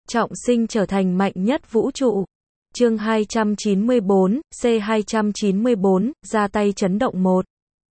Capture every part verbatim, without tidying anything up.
trọng sinh trở thành mạnh nhất vũ trụ. Chương hai trăm chín mươi bốn, C hai trăm chín mươi bốn, ra tay chấn động một.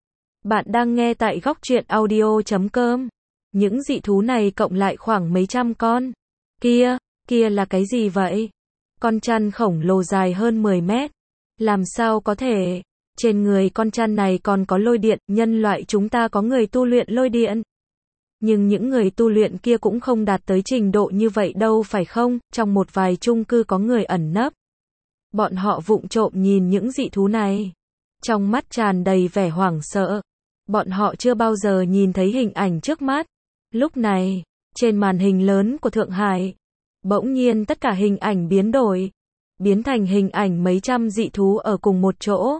Bạn đang nghe tại góc truyện audio chấm com. Những dị thú này cộng lại khoảng mấy trăm con. Kia, kia là cái gì vậy? Con chăn khổng lồ dài hơn mười mét. Làm sao có thể? Trên người con chăn này còn có lôi điện, nhân loại chúng ta có người tu luyện lôi điện. Nhưng những người tu luyện kia cũng không đạt tới trình độ như vậy đâu phải không? Trong một vài chung cư có người ẩn nấp. Bọn họ vụng trộm nhìn những dị thú này. Trong mắt tràn đầy vẻ hoảng sợ. Bọn họ chưa bao giờ nhìn thấy hình ảnh trước mắt. Lúc này, trên màn hình lớn của Thượng Hải, bỗng nhiên tất cả hình ảnh biến đổi. Biến thành hình ảnh mấy trăm dị thú ở cùng một chỗ.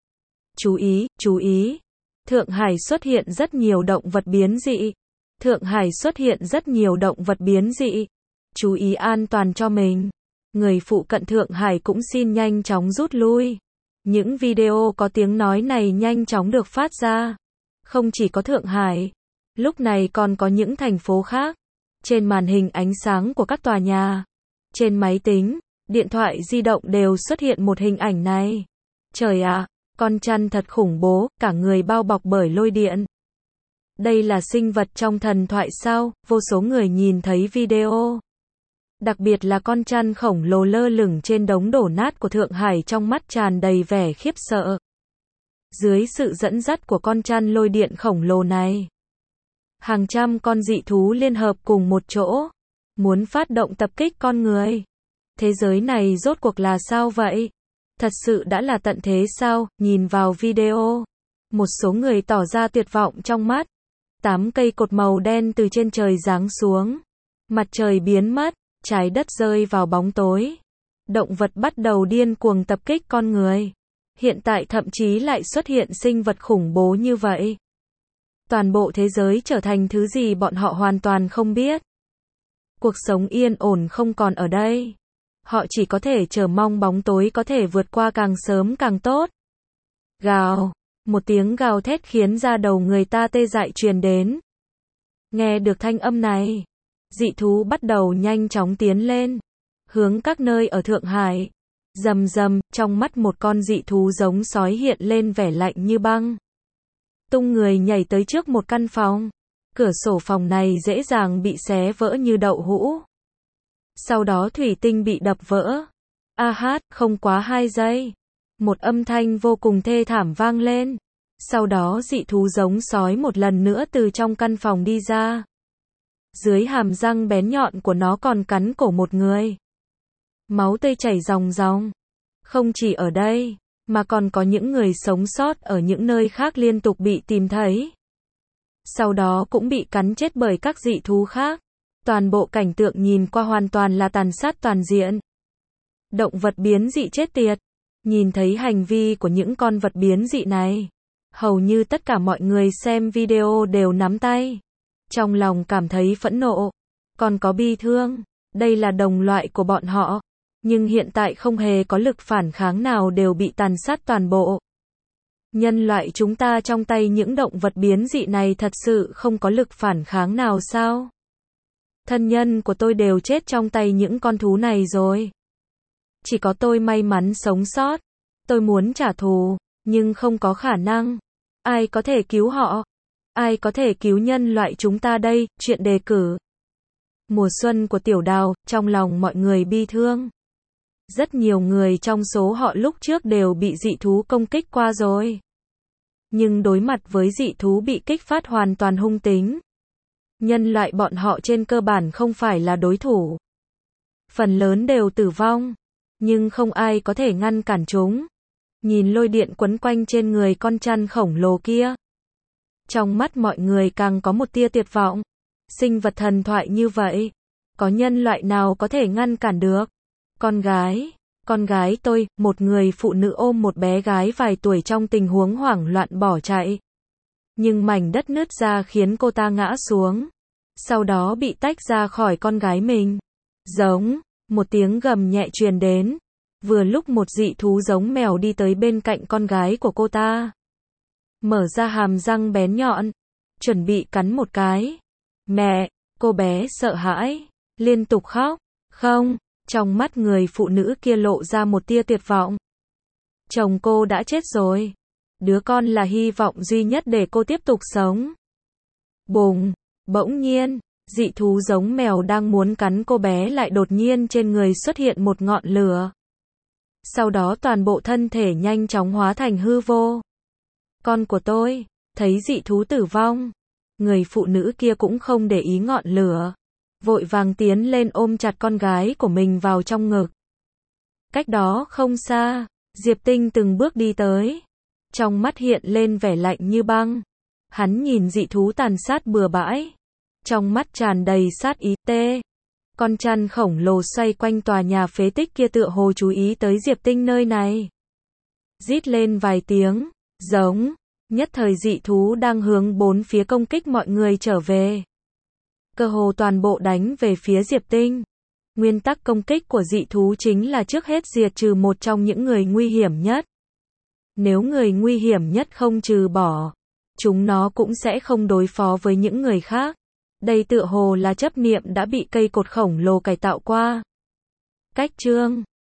Chú ý, chú ý. Thượng Hải xuất hiện rất nhiều động vật biến dị. Thượng Hải xuất hiện rất nhiều động vật biến dị. Chú ý an toàn cho mình. Người phụ cận Thượng Hải cũng xin nhanh chóng rút lui. Những video có tiếng nói này nhanh chóng được phát ra. Không chỉ có Thượng Hải. Lúc này còn có những thành phố khác. Trên màn hình ánh sáng của các tòa nhà. Trên máy tính, điện thoại di động đều xuất hiện một hình ảnh này. Trời ạ, con chăn thật khủng bố, cả người bao bọc bởi lôi điện. Đây là sinh vật trong thần thoại sao? Vô số người nhìn thấy video. Đặc biệt là con chăn khổng lồ lơ lửng trên đống đổ nát của Thượng Hải trong mắt tràn đầy vẻ khiếp sợ. Dưới sự dẫn dắt của con chăn lôi điện khổng lồ này, hàng trăm con dị thú liên hợp cùng một chỗ, muốn phát động tập kích con người. Thế giới này rốt cuộc là sao vậy? Thật sự đã là tận thế sao? Nhìn vào video, một số người tỏ ra tuyệt vọng trong mắt. Tám cây cột màu đen từ trên trời giáng xuống. Mặt trời biến mất, trái đất rơi vào bóng tối. Động vật bắt đầu điên cuồng tập kích con người. Hiện tại thậm chí lại xuất hiện sinh vật khủng bố như vậy. Toàn bộ thế giới trở thành thứ gì bọn họ hoàn toàn không biết. Cuộc sống yên ổn không còn ở đây. Họ chỉ có thể chờ mong bóng tối có thể vượt qua càng sớm càng tốt. Gào, một tiếng gào thét khiến da đầu người ta tê dại truyền đến. Nghe được thanh âm này, dị thú bắt đầu nhanh chóng tiến lên, hướng các nơi ở Thượng Hải. Rầm rầm, trong mắt một con dị thú giống sói hiện lên vẻ lạnh như băng. Tung người nhảy tới trước một căn phòng. Cửa sổ phòng này dễ dàng bị xé vỡ như đậu hũ. Sau đó thủy tinh bị đập vỡ. A hát, không quá hai giây. Một âm thanh vô cùng thê thảm vang lên. Sau đó dị thú giống sói một lần nữa từ trong căn phòng đi ra. Dưới hàm răng bén nhọn của nó còn cắn cổ một người. Máu tươi chảy ròng ròng. Không chỉ ở đây, mà còn có những người sống sót ở những nơi khác liên tục bị tìm thấy. Sau đó cũng bị cắn chết bởi các dị thú khác. Toàn bộ cảnh tượng nhìn qua hoàn toàn là tàn sát toàn diện. Động vật biến dị chết tiệt. Nhìn thấy hành vi của những con vật biến dị này, hầu như tất cả mọi người xem video đều nắm tay. Trong lòng cảm thấy phẫn nộ, còn có bi thương. Đây là đồng loại của bọn họ. Nhưng hiện tại không hề có lực phản kháng nào, đều bị tàn sát toàn bộ. Nhân loại chúng ta trong tay những động vật biến dị này thật sự không có lực phản kháng nào sao? Thân nhân của tôi đều chết trong tay những con thú này rồi. Chỉ có tôi may mắn sống sót. Tôi muốn trả thù, nhưng không có khả năng. Ai có thể cứu họ? Ai có thể cứu nhân loại chúng ta đây? Chuyện đề cử. Mùa xuân của Tiểu Đào, trong lòng mọi người bi thương. Rất nhiều người trong số họ lúc trước đều bị dị thú công kích qua rồi. Nhưng đối mặt với dị thú bị kích phát hoàn toàn hung tính, nhân loại bọn họ trên cơ bản không phải là đối thủ. Phần lớn đều tử vong, nhưng không ai có thể ngăn cản chúng. Nhìn lôi điện quấn quanh trên người con chăn khổng lồ kia, trong mắt mọi người càng có một tia tuyệt vọng. Sinh vật thần thoại như vậy, có nhân loại nào có thể ngăn cản được? Con gái, con gái tôi, một người phụ nữ ôm một bé gái vài tuổi trong tình huống hoảng loạn bỏ chạy. Nhưng mảnh đất nứt ra khiến cô ta ngã xuống. Sau đó bị tách ra khỏi con gái mình. Giống, một tiếng gầm nhẹ truyền đến. Vừa lúc một dị thú giống mèo đi tới bên cạnh con gái của cô ta. Mở ra hàm răng bén nhọn, chuẩn bị cắn một cái. Mẹ, cô bé sợ hãi, liên tục khóc. Không, trong mắt người phụ nữ kia lộ ra một tia tuyệt vọng. Chồng cô đã chết rồi. Đứa con là hy vọng duy nhất để cô tiếp tục sống. Bùng, bỗng nhiên, dị thú giống mèo đang muốn cắn cô bé lại đột nhiên trên người xuất hiện một ngọn lửa. Sau đó toàn bộ thân thể nhanh chóng hóa thành hư vô. Con của tôi, thấy dị thú tử vong. Người phụ nữ kia cũng không để ý ngọn lửa. Vội vàng tiến lên ôm chặt con gái của mình vào trong ngực. Cách đó không xa, Diệp Tinh từng bước đi tới. Trong mắt hiện lên vẻ lạnh như băng. Hắn nhìn dị thú tàn sát bừa bãi. Trong mắt tràn đầy sát ý tê. Con chăn khổng lồ xoay quanh tòa nhà phế tích kia tựa hồ chú ý tới Diệp Tinh nơi này. Rít lên vài tiếng, giống. Nhất thời dị thú đang hướng bốn phía công kích mọi người trở về. Cơ hồ toàn bộ đánh về phía Diệp Tinh. Nguyên tắc công kích của dị thú chính là trước hết diệt trừ một trong những người nguy hiểm nhất. Nếu người nguy hiểm nhất không trừ bỏ, chúng nó cũng sẽ không đối phó với những người khác. Đây tựa hồ là chấp niệm đã bị cây cột khổng lồ cải tạo qua. Cách chương